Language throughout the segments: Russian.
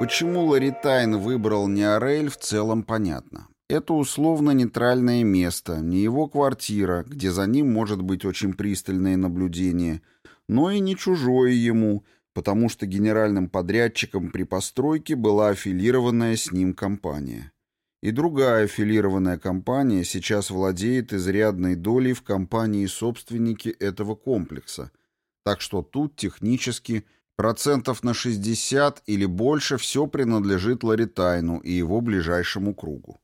Почему Ларитайн выбрал Неорель, в целом понятно. Это условно-нейтральное место, не его квартира, где за ним может быть очень пристальное наблюдение, но и не чужое ему, потому что генеральным подрядчиком при постройке была аффилированная с ним компания. И другая аффилированная компания сейчас владеет изрядной долей в компании-собственнике этого комплекса, так что тут технически процентов на 60 или больше все принадлежит Ларитайну и его ближайшему кругу.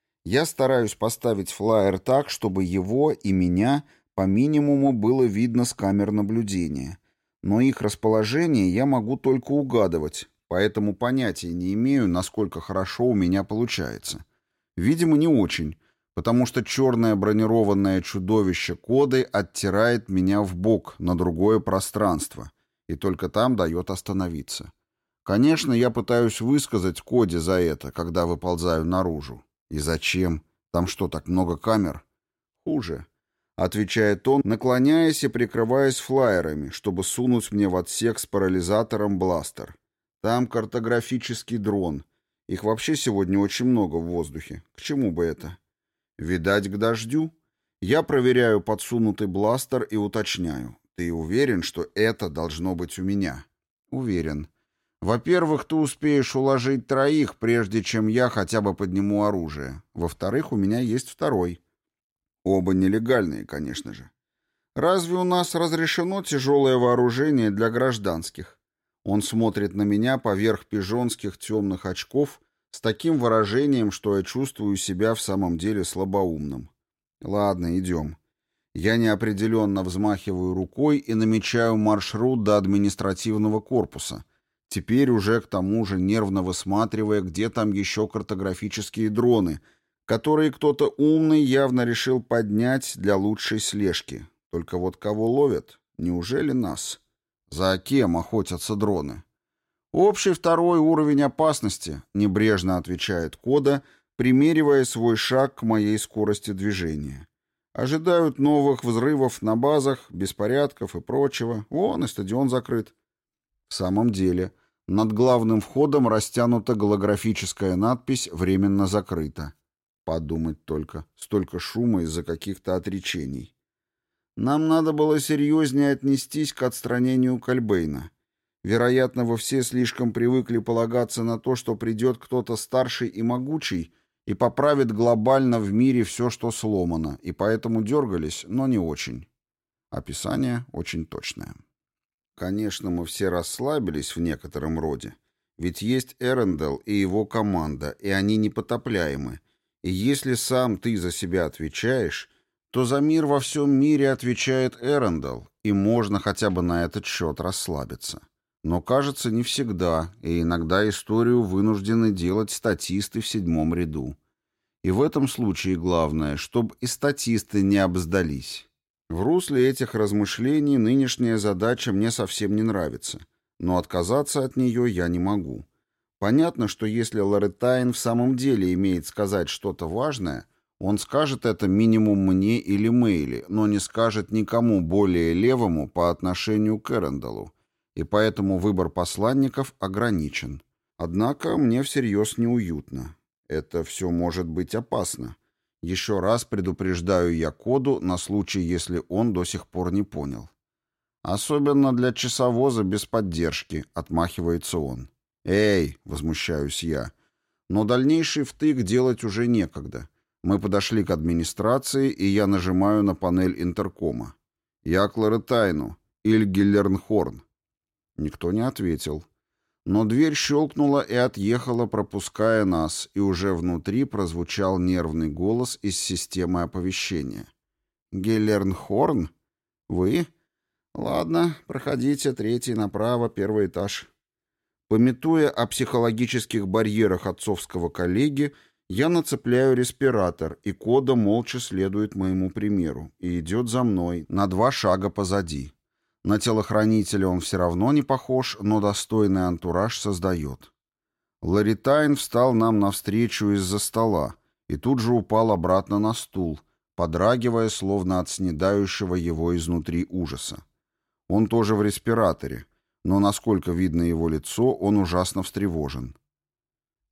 Я стараюсь поставить флаер так, чтобы его и меня по минимуму было видно с камер наблюдения, но их расположение я могу только угадывать, поэтому понятия не имею, насколько хорошо у меня получается. Видимо, не очень, потому что черное бронированное чудовище Коды оттирает меня в бок на другое пространство, и только там дает остановиться. Конечно, я пытаюсь высказать Коде за это, когда выползаю наружу. И зачем? Там что, так много камер? Хуже, отвечает он, наклоняясь и прикрываясь флаерами, чтобы сунуть мне в отсек с парализатором бластер. Там картографический дрон. Их вообще сегодня очень много в воздухе. К чему бы это? Видать, к дождю. Я проверяю подсунутый бластер и уточняю. Ты уверен, что это должно быть у меня? Уверен. Во-первых, ты успеешь уложить троих, прежде чем я хотя бы подниму оружие. Во-вторых, у меня есть второй. Оба нелегальные, конечно же. Разве у нас разрешено тяжелое вооружение для гражданских? Он смотрит на меня поверх пижонских темных очков с таким выражением, что я чувствую себя в самом деле слабоумным. Ладно, идем. Я неопределенно взмахиваю рукой и намечаю маршрут до административного корпуса, теперь уже к тому же нервно высматривая, где там еще картографические дроны, которые кто-то умный явно решил поднять для лучшей слежки. Только вот кого ловят? Неужели нас? За кем охотятся дроны? Общий второй уровень опасности, небрежно отвечает Кода, примеривая свой шаг к моей скорости движения. Ожидают новых взрывов на базах, беспорядков и прочего. Вон и стадион закрыт. В самом деле, над главным входом растянута голографическая надпись «Временно закрыто». Подумать только, столько шума из-за каких-то отречений. Нам надо было серьезнее отнестись к отстранению Кальбейна. Вероятно, вы все слишком привыкли полагаться на то, что придет кто-то старший и могучий и поправит глобально в мире все, что сломано, и поэтому дергались, но не очень. Описание очень точное. Конечно, мы все расслабились в некотором роде, ведь есть Эрендел и его команда, и они непотопляемы, и если сам ты за себя отвечаешь, то за мир во всем мире отвечает Эрендел, и можно хотя бы на этот счет расслабиться. Но, кажется, не всегда, и иногда историю вынуждены делать статисты в седьмом ряду. И в этом случае главное, чтобы и статисты не обсдались. В русле этих размышлений нынешняя задача мне совсем не нравится, но отказаться от нее я не могу. Понятно, что если Ларитайн в самом деле имеет сказать что-то важное, он скажет это минимум мне или Мэйли, но не скажет никому более левому по отношению к Эренделу, и поэтому выбор посланников ограничен. Однако мне всерьез неуютно. Это все может быть опасно. Еще раз предупреждаю я Коду на случай, если он до сих пор не понял. Особенно для часовоза без поддержки, отмахивается он. Эй, возмущаюсь я. Но дальнейший втык делать уже некогда. Мы подошли к администрации, и я нажимаю на панель интеркома. Я к Ларитайну, Ильгиллернхорн. Никто не ответил. Но дверь щелкнула и отъехала, пропуская нас, и уже внутри прозвучал нервный голос из системы оповещения. «Геллернхорн? Вы? Ладно, проходите, третий направо, первый этаж». Памятуя о психологических барьерах отцовского коллеги, я нацепляю респиратор, и Кода молча следует моему примеру и идет за мной на 2 шага позади. На телохранителя он все равно не похож, но достойный антураж создает. Ларитайн встал нам навстречу из-за стола и тут же упал обратно на стул, подрагивая, словно от снедающего его изнутри ужаса. Он тоже в респираторе, но, насколько видно его лицо, он ужасно встревожен.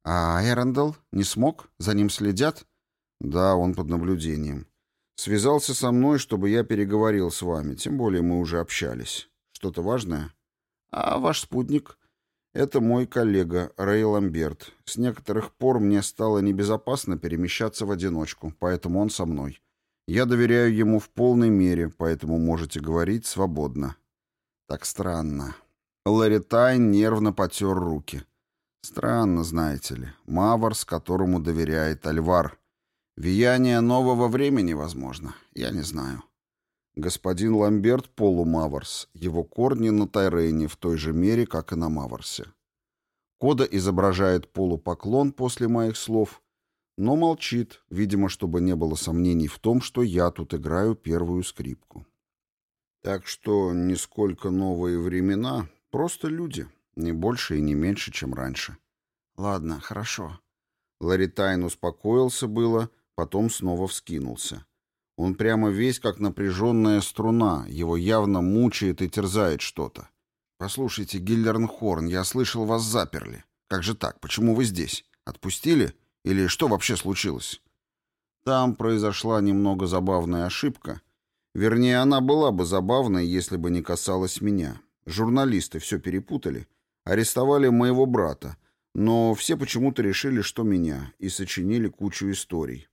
А Эрэндл не смог? За ним следят? Да, он под наблюдением. Связался со мной, чтобы я переговорил с вами, тем более мы уже общались. Что-то важное? А ваш спутник? Это мой коллега Рэй Ламберт. С некоторых пор мне стало небезопасно перемещаться в одиночку, поэтому он со мной. Я доверяю ему в полной мере, поэтому можете говорить свободно. Так странно. Ларри Тайн нервно потер руки. Странно, знаете ли. Маварс, которому доверяет Альвар. Влияние нового времени, возможно. Я не знаю. Господин Ламберт полумаварс. Его корни на Тайрене в той же мере, как и на Маварсе. Кода изображает полупоклон после моих слов, но молчит, видимо, чтобы не было сомнений в том, что я тут играю первую скрипку. Так что нисколько новые времена, просто люди, не больше и не меньше, чем раньше. Ладно, хорошо. Ларри Тайн успокоился было, потом снова вскинулся. Он прямо весь как напряженная струна, его явно мучает и терзает что-то. «Послушайте, Гиллернхорн, я слышал, вас заперли. Как же так? Почему вы здесь? Отпустили? Или что вообще случилось?» Там произошла немного забавная ошибка. Вернее, она была бы забавной, если бы не касалась меня. Журналисты все перепутали, арестовали моего брата, но все почему-то решили, что меня, и сочинили кучу историй.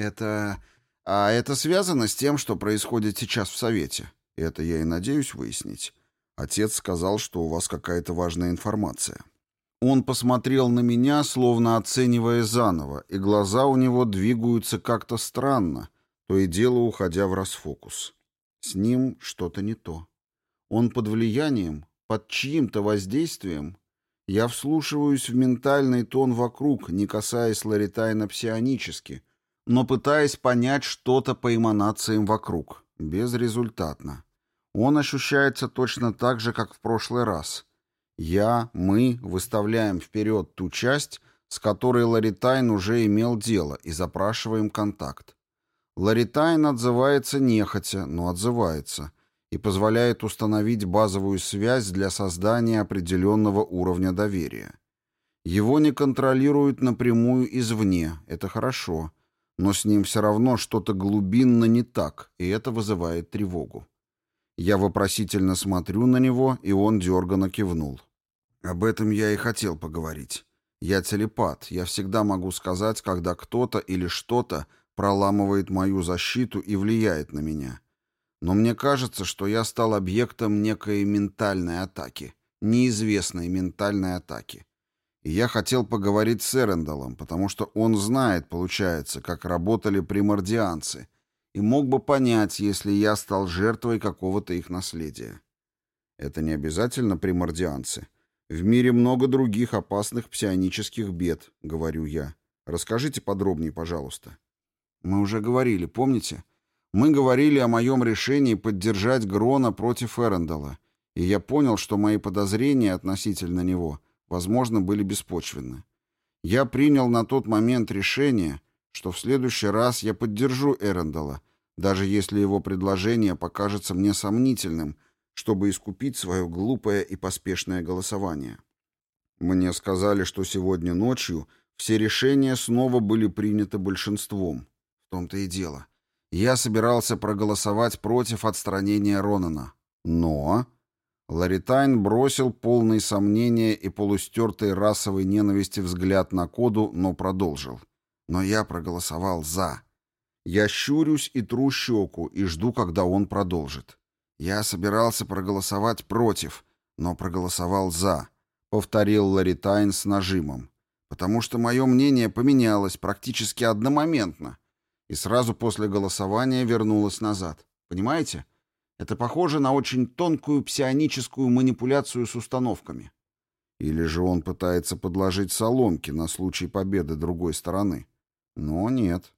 А это связано с тем, что происходит сейчас в Совете? Это я и надеюсь выяснить. Отец сказал, что у вас какая-то важная информация. Он посмотрел на меня, словно оценивая заново, и глаза у него двигаются как-то странно, то и дело уходя в расфокус. С ним что-то не то. Он под влиянием, под чьим-то воздействием. Я вслушиваюсь в ментальный тон вокруг, не касаясь Ларри Тайна псионически, но пытаясь понять что-то по эманациям вокруг. Безрезультатно. Он ощущается точно так же, как в прошлый раз. Мы выставляем вперед ту часть, с которой Ларри Тайн уже имел дело, и запрашиваем контакт. Ларри Тайн отзывается нехотя, но отзывается, и позволяет установить базовую связь для создания определенного уровня доверия. Его не контролируют напрямую извне, это хорошо, но с ним все равно что-то глубинно не так, и это вызывает тревогу. Я вопросительно смотрю на него, и он дерганно кивнул. Об этом я и хотел поговорить. Я телепат, я всегда могу сказать, когда кто-то или что-то проламывает мою защиту и влияет на меня. Но мне кажется, что я стал объектом некой ментальной атаки, неизвестной ментальной атаки. И я хотел поговорить с Эренделом, потому что он знает, получается, как работали примордианцы, и мог бы понять, если я стал жертвой какого-то их наследия. Это не обязательно примордианцы. В мире много других опасных псионических бед, говорю я. Расскажите подробнее, пожалуйста. Мы уже говорили, помните? Мы говорили о моем решении поддержать Грона против Эрендела, и я понял, что мои подозрения относительно него, возможно, были беспочвенны. Я принял на тот момент решение, что в следующий раз я поддержу Эрендела, даже если его предложение покажется мне сомнительным, чтобы искупить свое глупое и поспешное голосование. Мне сказали, что сегодня ночью все решения снова были приняты большинством. В том-то и дело. Я собирался проголосовать против отстранения Ронана. Но... Ларри Тайн бросил полный сомнения и полустертой расовой ненависти взгляд на Коду, но продолжил. Но я проголосовал «за». Я щурюсь и тру щеку, и жду, когда он продолжит. Я собирался проголосовать против, но проголосовал «за», повторил Ларри Тайн с нажимом. Потому что мое мнение поменялось практически одномоментно, и сразу после голосования вернулось назад. Понимаете? Это похоже на очень тонкую псионическую манипуляцию с установками. Или же он пытается подложить соломки на случай победы другой стороны. Но нет.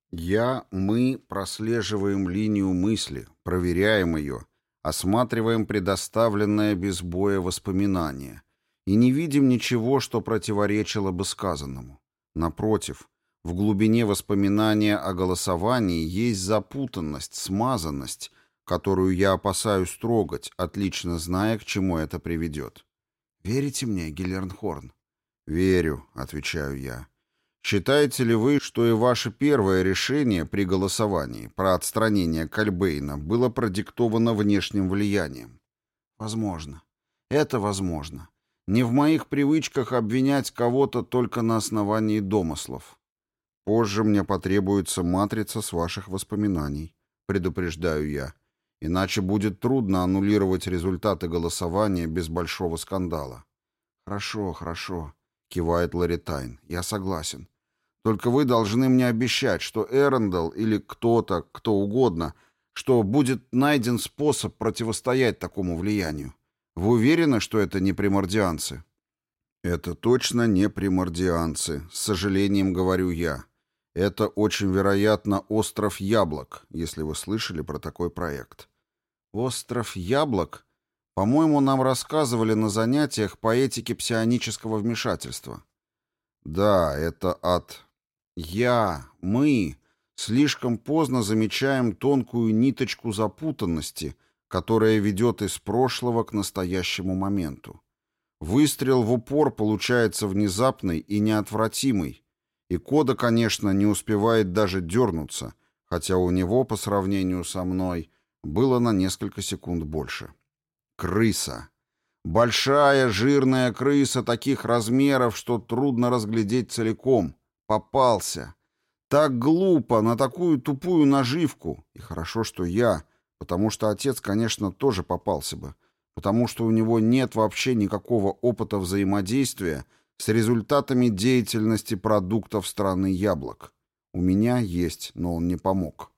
Мы прослеживаем линию мысли, проверяем ее, осматриваем предоставленное без боя воспоминание и не видим ничего, что противоречило бы сказанному. Напротив, в глубине воспоминания о голосовании есть запутанность, смазанность, которую я опасаюсь трогать, отлично зная, к чему это приведет. Верите мне, Гиллернхорн? «Верю», — отвечаю я. «Считаете ли вы, что и ваше первое решение при голосовании про отстранение Кальбейна было продиктовано внешним влиянием?» «Возможно. Это возможно. Не в моих привычках обвинять кого-то только на основании домыслов. Позже мне потребуется матрица с ваших воспоминаний, предупреждаю я. Иначе будет трудно аннулировать результаты голосования без большого скандала». «Хорошо, хорошо», — кивает Ларитайн. «Я согласен. Только вы должны мне обещать, что Эрондел или кто-то, кто угодно, что будет найден способ противостоять такому влиянию. Вы уверены, что это не примордианцы?» «Это точно не примордианцы, с сожалением говорю я. Это очень вероятно остров Яблок, если вы слышали про такой проект». «Остров Яблок? По-моему, нам рассказывали на занятиях по этике псионического вмешательства». «Да, это от...» Мы слишком поздно замечаем тонкую ниточку запутанности, которая ведет из прошлого к настоящему моменту. Выстрел в упор получается внезапный и неотвратимый, и Кода, конечно, не успевает даже дернуться, хотя у него, по сравнению со мной, было на несколько секунд больше. Крыса. Большая жирная крыса таких размеров, что трудно разглядеть целиком. Попался. Так глупо, на такую тупую наживку. И хорошо, что я, потому что отец, конечно, тоже попался бы, потому что у него нет вообще никакого опыта взаимодействия с результатами деятельности продуктов страны яблок. У меня есть, но он не помог.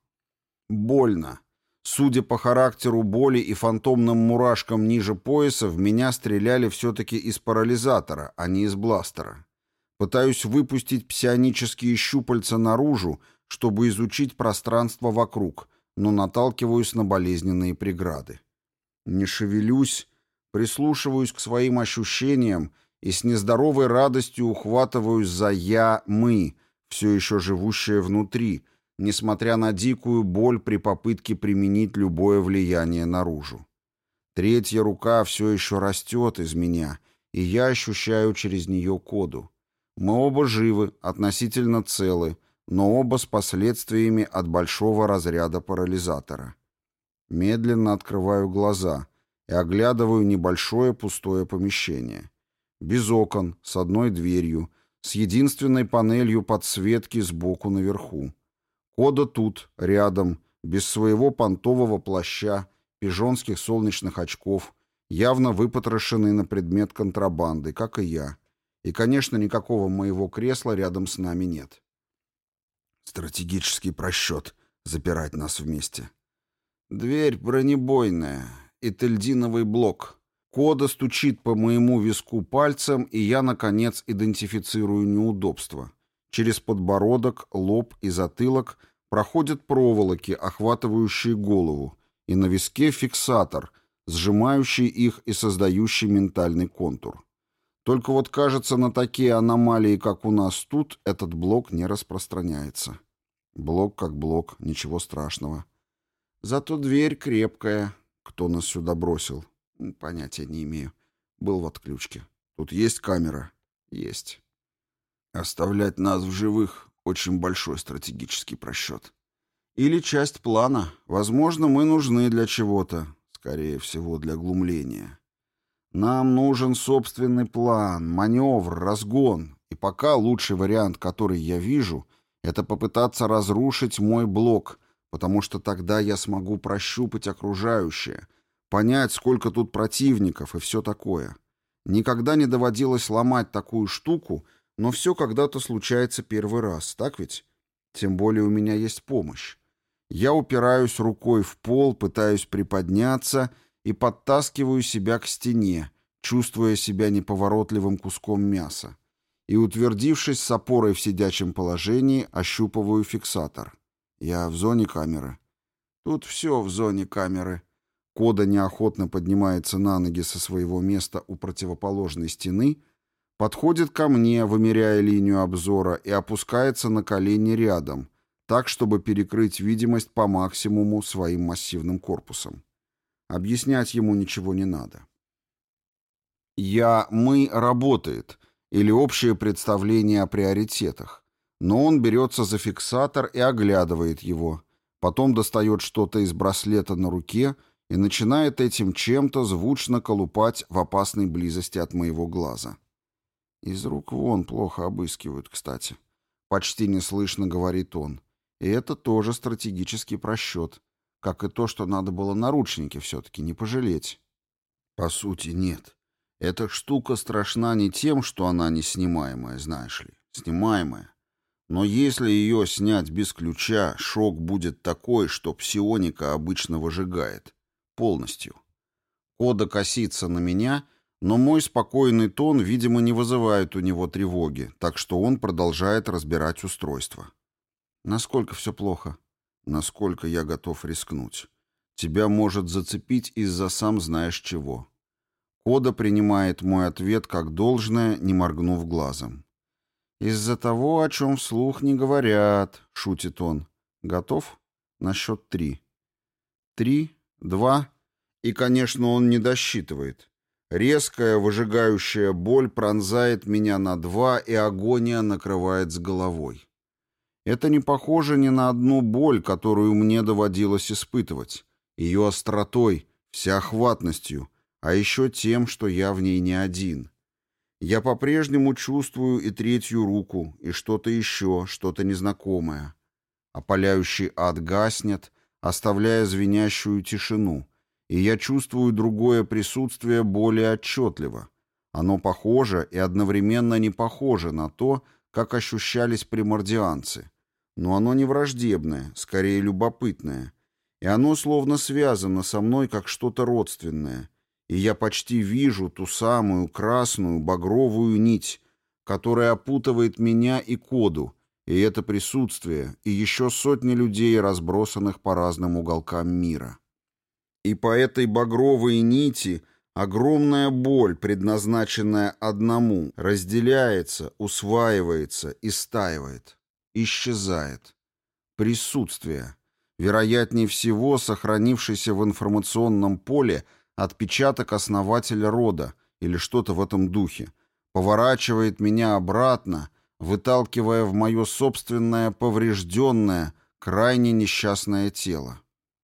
Больно. Судя по характеру боли и фантомным мурашкам ниже пояса, в меня стреляли все-таки из парализатора, а не из бластера. Пытаюсь выпустить псионические щупальца наружу, чтобы изучить пространство вокруг, но наталкиваюсь на болезненные преграды. Не шевелюсь, прислушиваюсь к своим ощущениям и с нездоровой радостью ухватываюсь за «мы», все еще живущее внутри, несмотря на дикую боль при попытке применить любое влияние наружу. Третья рука все еще растет из меня, и я ощущаю через нее Коду. Мы оба живы, относительно целы, но оба с последствиями от большого разряда парализатора. Медленно открываю глаза и оглядываю небольшое пустое помещение. Без окон, с одной дверью, с единственной панелью подсветки сбоку наверху. Кода тут, рядом, без своего понтового плаща, пижонских солнечных очков, явно выпотрошенный на предмет контрабанды, как и я. И, конечно, никакого моего кресла рядом с нами нет. Стратегический просчет — запирать нас вместе. Дверь бронебойная и тельдиновый блок. Кода стучит по моему виску пальцем, и я, наконец, идентифицирую неудобство. Через подбородок, лоб и затылок проходят проволоки, охватывающие голову, и на виске фиксатор, сжимающий их и создающий ментальный контур. Только вот, кажется, на такие аномалии, как у нас тут, этот блок не распространяется. Блок как блок, ничего страшного. Зато дверь крепкая. Кто нас сюда бросил? Понятия не имею. Был в отключке. Тут есть камера? Есть. Оставлять нас в живых — очень большой стратегический просчет. Или часть плана. Возможно, мы нужны для чего-то. Скорее всего, для глумления. Нам нужен собственный план, маневр, разгон. И пока лучший вариант, который я вижу, это попытаться разрушить мой блок, потому что тогда я смогу прощупать окружающее, понять, сколько тут противников и все такое. Никогда не доводилось ломать такую штуку, но все когда-то случается первый раз, так ведь? Тем более у меня есть помощь. Я упираюсь рукой в пол, пытаюсь приподняться и подтаскиваю себя к стене, чувствуя себя неповоротливым куском мяса. И, утвердившись с опорой в сидячем положении, ощупываю фиксатор. Я в зоне камеры. Тут все в зоне камеры. Кода неохотно поднимается на ноги со своего места у противоположной стены, подходит ко мне, вымеряя линию обзора, и опускается на колени рядом, так, чтобы перекрыть видимость по максимуму своим массивным корпусом. Объяснять ему ничего не надо. Мы работает, или общее представление о приоритетах. Но он берется за фиксатор и оглядывает его. Потом достает что-то из браслета на руке и начинает этим чем-то звучно колупать в опасной близости от моего глаза. «Из рук вон плохо обыскивают, кстати», — почти неслышно говорит он. И это тоже стратегический просчет, как и то, что надо было наручники все-таки не пожалеть. По сути, нет. Эта штука страшна не тем, что она неснимаемая, знаешь ли, снимаемая. Но если ее снять без ключа, шок будет такой, что псионика обычно выжигает. Полностью. Кода косится на меня, но мой спокойный тон, видимо, не вызывает у него тревоги, так что он продолжает разбирать устройство. Насколько все плохо? Насколько я готов рискнуть. Тебя может зацепить из-за сам знаешь чего. Кода принимает мой ответ как должное, не моргнув глазом. «Из-за того, о чем вслух не говорят», — шутит он. «Готов? На счет 3. 3, 2. И, конечно, он не досчитывает. Резкая, выжигающая боль пронзает меня на 2, и агония накрывает с головой. Это не похоже ни на одну боль, которую мне доводилось испытывать. Ее остротой, всеохватностью, а еще тем, что я в ней не один. Я по-прежнему чувствую и третью руку, и что-то еще, что-то незнакомое. Опаляющий ад гаснет, оставляя звенящую тишину, и я чувствую другое присутствие более отчетливо. Оно похоже и одновременно не похоже на то, как ощущались примордианцы. Но оно не враждебное, скорее любопытное, и оно словно связано со мной как что-то родственное, и я почти вижу ту самую красную багровую нить, которая опутывает меня и Коду, и это присутствие, и еще сотни людей, разбросанных по разным уголкам мира. И по этой багровой нити огромная боль, предназначенная одному, разделяется, усваивается, истаивает, исчезает. Присутствие, вероятнее всего сохранившийся в информационном поле отпечаток основателя рода или что-то в этом духе, поворачивает меня обратно, выталкивая в мое собственное поврежденное, крайне несчастное тело.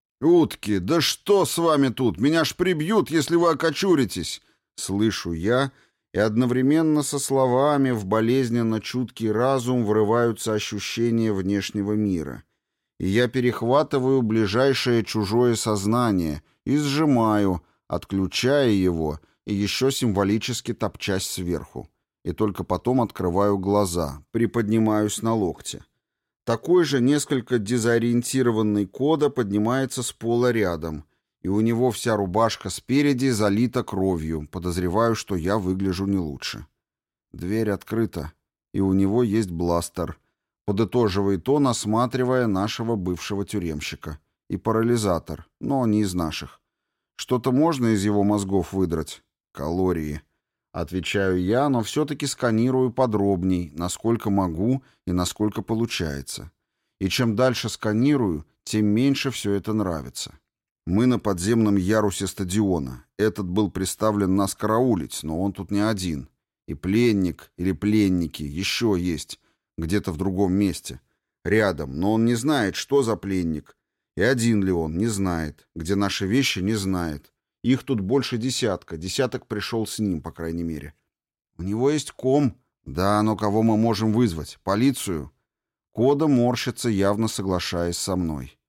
«Утки, да что с вами тут? Меня ж прибьют, если вы окочуритесь!» Слышу я, и одновременно со словами в болезненно чуткий разум врываются ощущения внешнего мира. И я перехватываю ближайшее чужое сознание и сжимаю, отключая его и еще символически топчась сверху. И только потом открываю глаза, приподнимаюсь на локте. Такой же несколько дезориентированный Кода поднимается с пола рядом, и у него вся рубашка спереди залита кровью, подозреваю, что я выгляжу не лучше. Дверь открыта, и у него есть бластер, подытоживает он, осматривая нашего бывшего тюремщика. И парализатор, но не из наших. Что-то можно из его мозгов выдрать? Калории. Отвечаю я, но все-таки сканирую подробней, насколько могу и насколько получается. И чем дальше сканирую, тем меньше все это нравится. Мы на подземном ярусе стадиона. Этот был приставлен нас караулить, но он тут не один. И пленник или пленники еще есть, где-то в другом месте. Рядом, но он не знает, что за пленник. И один ли он, не знает. Где наши вещи, не знает. Их тут больше десятка. Десяток пришел с ним, по крайней мере. У него есть ком. Да, но кого мы можем вызвать? Полицию? Кода морщится, явно соглашаясь со мной.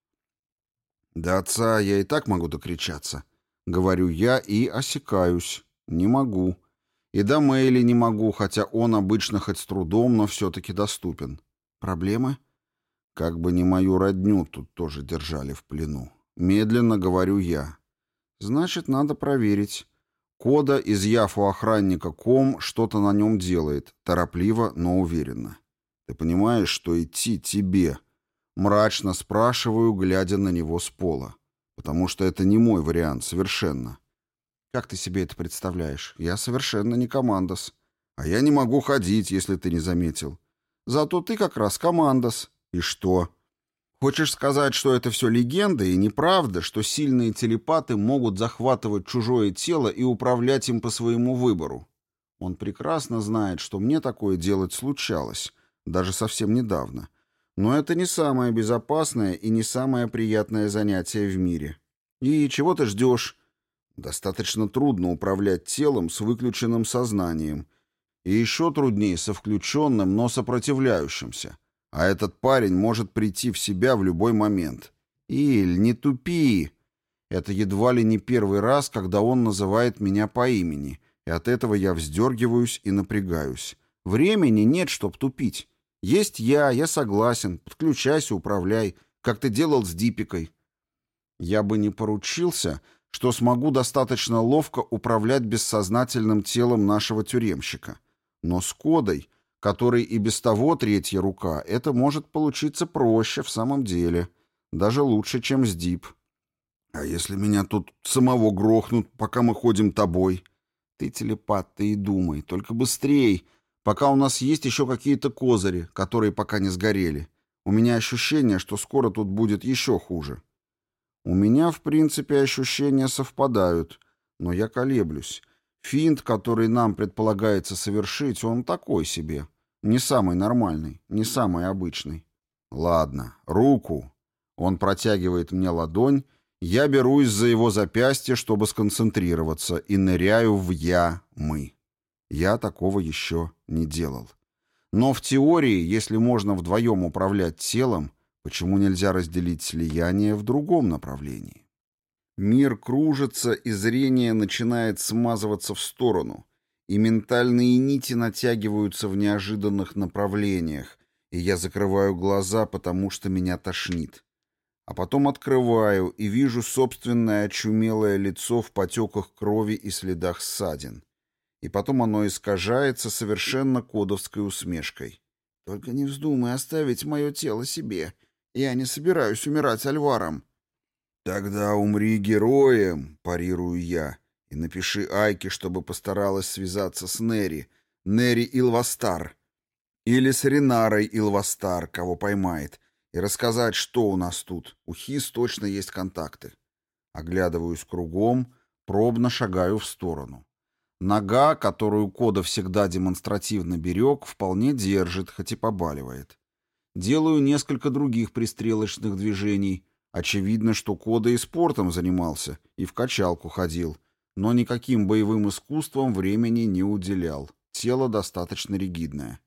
До отца я и так могу докричаться. Говорю я и осекаюсь. Не могу. И до Мэйли не могу, хотя он обычно хоть с трудом, но все-таки доступен. Проблемы? Как бы не мою родню тут тоже держали в плену. Медленно говорю я. Значит, надо проверить. Кода, изъяв у охранника ком, что-то на нем делает, торопливо, но уверенно. Ты понимаешь, что идти тебе? Мрачно спрашиваю, глядя на него с пола. Потому что это не мой вариант, совершенно. Как ты себе это представляешь? Я совершенно не командос. А я не могу ходить, если ты не заметил. Зато ты как раз командос. И что? Хочешь сказать, что это все легенда и неправда, что сильные телепаты могут захватывать чужое тело и управлять им по своему выбору? Он прекрасно знает, что мне такое делать случалось, даже совсем недавно. Но это не самое безопасное и не самое приятное занятие в мире. И чего ты ждешь? Достаточно трудно управлять телом с выключенным сознанием. И еще труднее со включенным, но сопротивляющимся. А этот парень может прийти в себя в любой момент. «Иль, не тупи!» Это едва ли не первый раз, когда он называет меня по имени, и от этого я вздергиваюсь и напрягаюсь. Времени нет, чтоб тупить. Есть я согласен, подключайся, управляй, как ты делал с Дипикой. Я бы не поручился, что смогу достаточно ловко управлять бессознательным телом нашего тюремщика. Но с Кодой, который и без того третья рука, это может получиться проще в самом деле. Даже лучше, чем с Дип. А если меня тут самого грохнут, пока мы ходим тобой? Ты телепат, ты и думай, только быстрей, пока у нас есть еще какие-то козыри, которые пока не сгорели. У меня ощущение, что скоро тут будет еще хуже. У меня, в принципе, ощущения совпадают, но я колеблюсь. Финт, который нам предполагается совершить, он такой себе. Не самый нормальный, не самый обычный. Ладно, руку. Он протягивает мне ладонь, я берусь за его запястье, чтобы сконцентрироваться, и ныряю в «я-мы». Я такого еще не делал. Но в теории, если можно вдвоем управлять телом, почему нельзя разделить слияние в другом направлении? Мир кружится, и зрение начинает смазываться в сторону, и ментальные нити натягиваются в неожиданных направлениях, и я закрываю глаза, потому что меня тошнит. А потом открываю и вижу собственное очумелое лицо в потеках крови и следах ссадин. И потом оно искажается совершенно кодовской усмешкой. «Только не вздумай оставить мое тело себе. Я не собираюсь умирать Альваром». «Тогда умри героем», — парирую я, «и напиши Айке, чтобы постаралась связаться с Нери, Нери Илвастар, или с Ренарой Илвастар, кого поймает, и рассказать, что у нас тут. У Хис точно есть контакты». Оглядываюсь кругом, пробно шагаю в сторону. Нога, которую Кода всегда демонстративно берег, вполне держит, хоть и побаливает. Делаю несколько других пристрелочных движений. Очевидно, что Кода и спортом занимался, и в качалку ходил, но никаким боевым искусством времени не уделял. Тело достаточно ригидное.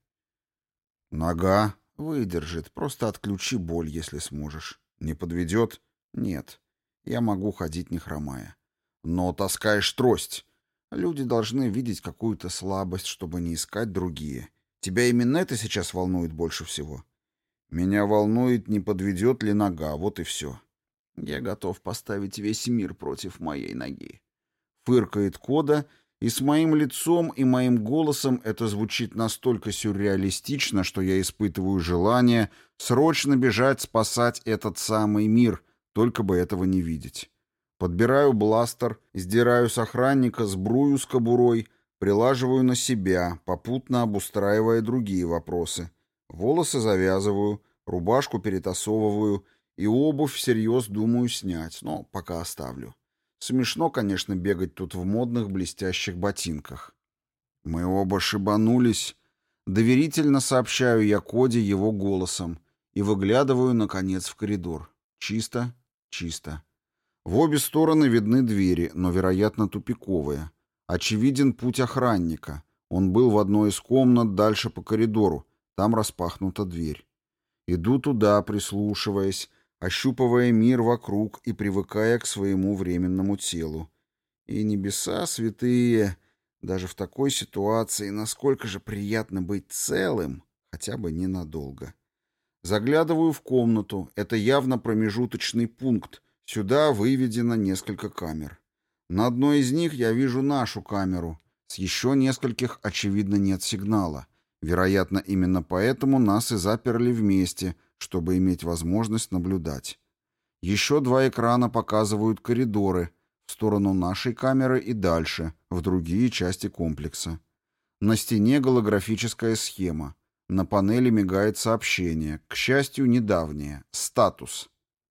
Нога выдержит, просто отключи боль, если сможешь. Не подведет? Нет. Я могу ходить не хромая. Но таскаешь трость. Люди должны видеть какую-то слабость, чтобы не искать другие. Тебя именно это сейчас волнует больше всего? Меня волнует, не подведет ли нога, вот и все. Я готов поставить весь мир против моей ноги. Фыркает Кода, и с моим лицом и моим голосом это звучит настолько сюрреалистично, что я испытываю желание срочно бежать спасать этот самый мир, только бы этого не видеть. Подбираю бластер, сдираю с охранника сбрую с кобурой, прилаживаю на себя, попутно обустраивая другие вопросы. Волосы завязываю, рубашку перетасовываю и обувь всерьез думаю снять, но пока оставлю. Смешно, конечно, бегать тут в модных блестящих ботинках. Мы оба шибанулись. Доверительно сообщаю я Коде его голосом и выглядываю, наконец, в коридор. Чисто, чисто. В обе стороны видны двери, но, вероятно, тупиковые. Очевиден путь охранника. Он был в одной из комнат дальше по коридору. Там распахнута дверь. Иду туда, прислушиваясь, ощупывая мир вокруг и привыкая к своему временному телу. И небеса святые, даже в такой ситуации, насколько же приятно быть целым, хотя бы ненадолго. Заглядываю в комнату, это явно промежуточный пункт, сюда выведено несколько камер. На одной из них я вижу нашу камеру, с еще нескольких, очевидно, нет сигнала. Вероятно, именно поэтому нас и заперли вместе, чтобы иметь возможность наблюдать. Еще два экрана показывают коридоры в сторону нашей камеры и дальше, в другие части комплекса. На стене голографическая схема. На панели мигает сообщение, к счастью, недавнее. Статус.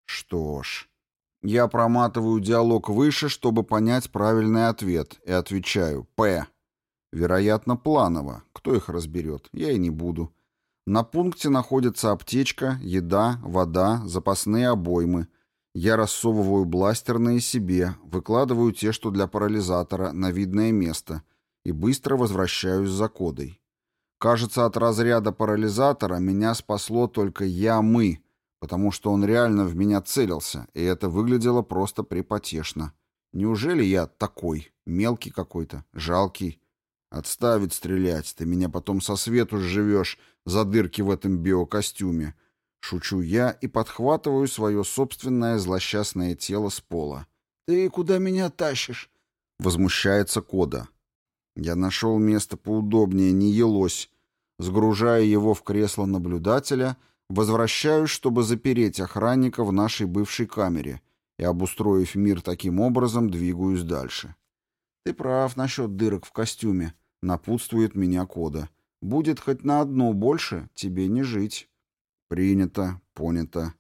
Что ж, я проматываю диалог выше, чтобы понять правильный ответ, и отвечаю «П». Вероятно, планово. Кто их разберет? Я и не буду. На пункте находится аптечка, еда, вода, запасные обоймы. Я рассовываю бластерные себе, выкладываю те, что для парализатора, на видное место и быстро возвращаюсь за кодой. Кажется, от разряда парализатора меня спасло только мы, потому что он реально в меня целился, и это выглядело просто препотешно. Неужели я такой, мелкий какой-то, жалкий? Отставить стрелять, ты меня потом со свету сживешь за дырки в этом биокостюме. Шучу я и подхватываю свое собственное злосчастное тело с пола. «Ты куда меня тащишь?» — возмущается Кода. Я нашел место поудобнее, не елось. Сгружая его в кресло наблюдателя, возвращаюсь, чтобы запереть охранника в нашей бывшей камере, и, обустроив мир таким образом, двигаюсь дальше. «Ты прав насчет дырок в костюме», — напутствует меня Кода. «Будет хоть на одну больше, тебе не жить». Принято, понято.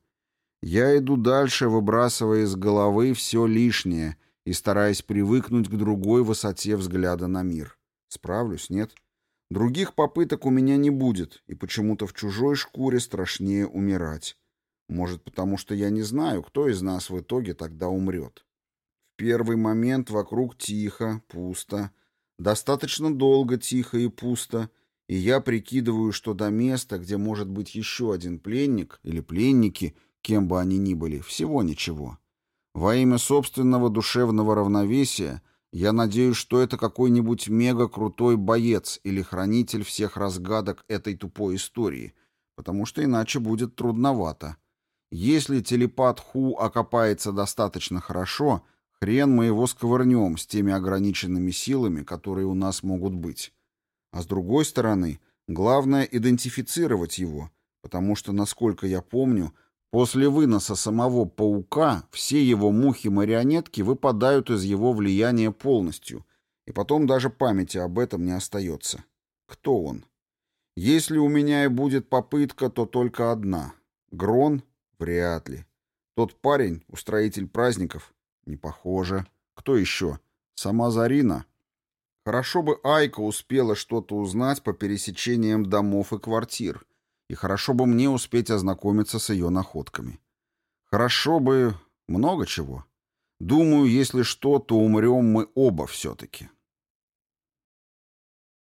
Я иду дальше, выбрасывая из головы все лишнее и стараясь привыкнуть к другой высоте взгляда на мир. Справлюсь, нет? Других попыток у меня не будет, и почему-то в чужой шкуре страшнее умирать. Может, потому что я не знаю, кто из нас в итоге тогда умрет. В первый момент вокруг тихо, пусто. Достаточно долго тихо и пусто, и я прикидываю, что до места, где может быть еще один пленник или пленники, кем бы они ни были, всего ничего. Во имя собственного душевного равновесия я надеюсь, что это какой-нибудь мега-крутой боец или хранитель всех разгадок этой тупой истории, потому что иначе будет трудновато. Если телепат Ху окопается достаточно хорошо, хрен мы его сковырнем с теми ограниченными силами, которые у нас могут быть. А с другой стороны, главное идентифицировать его, потому что, насколько я помню, после выноса самого паука все его мухи-марионетки выпадают из его влияния полностью, и потом даже памяти об этом не остается. Кто он? Если у меня и будет попытка, то только одна. Грон? Вряд ли. Тот парень, устроитель праздников? Не похоже. Кто еще? Сама Зарина? Хорошо бы Айка успела что-то узнать по пересечениям домов и квартир, и хорошо бы мне успеть ознакомиться с ее находками. Хорошо бы много чего. Думаю, если что, то умрем мы оба все-таки.